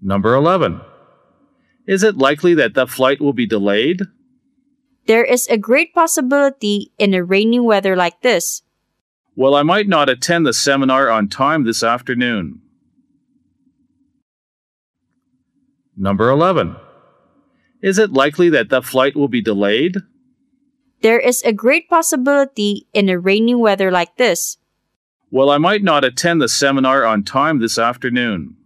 Number 11. Is it likely that the flight will be delayed? There is a great possibility in a rainy weather like this. Well, I might not attend the seminar on time this afternoon. Number 11. Is it likely that the flight will be delayed? There is a great possibility in a rainy weather like this. Well, I might not attend the seminar on time this afternoon.